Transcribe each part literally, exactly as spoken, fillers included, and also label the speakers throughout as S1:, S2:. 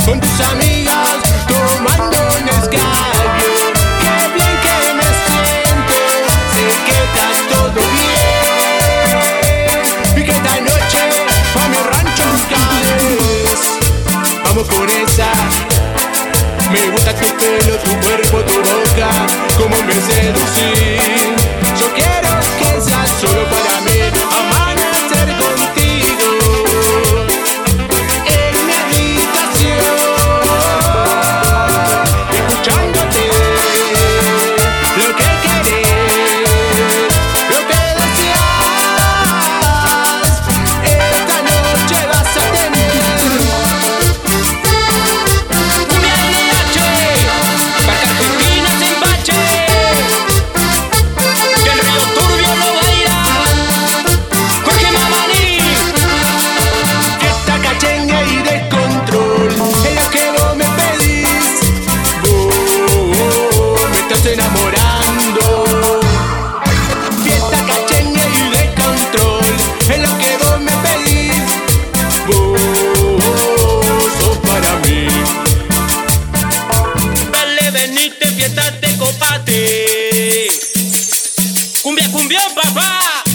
S1: con tus amigas tomando un escabio. Qué bien que me siento, sé que está todo bien y que esta noche pa' mi rancho caes. Vamos con esa. Me gusta tu pelo, tu cuerpo, tu boca, cómo me seducís. Yo quiero que seas solo para mí, amanecer contigo en mi habitación, escuchándote lo que querés, lo que deseas. Esta noche vas a tener enamorando. Fiesta, cachengue y descontrol es lo que vos me pedís. Vos sos para mí.
S2: Dale, venite, fiesta, te copate. Cumbia, cumbión, papá.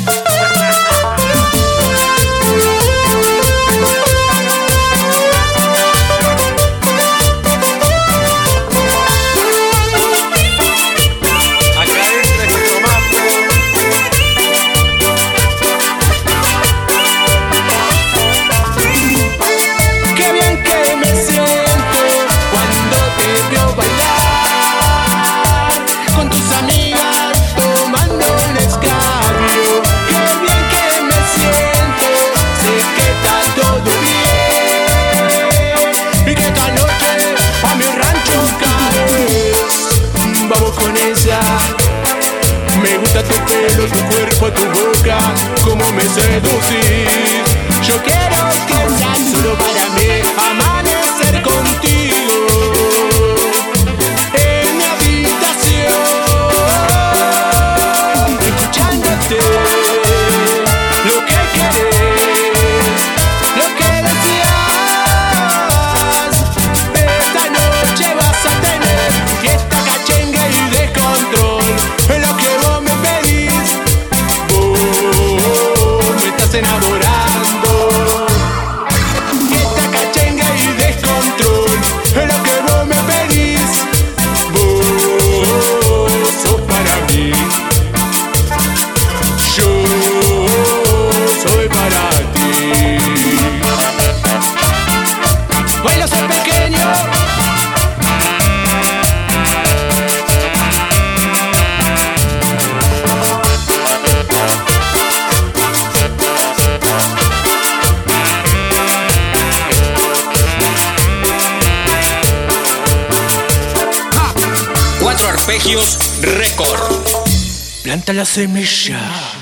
S2: Me gusta tu pelo, tu cuerpo, tu boca, cómo me seducís. Yo quiero que seas solo para mí, amanecer contigo en mi habitación, escuchándote lo que querés, lo que deseas. Esta noche vas a tener fiesta, cachengue y descontrol. Es lo que vos me pedís, vos me estás enamorando. Fiesta, cachengue y descontrol. Es lo que vos me pedís, vos sos para mí. Yo soy para ti. Bailo soy pequeño. Cuatro Arpegios Record.
S1: Planta la semilla.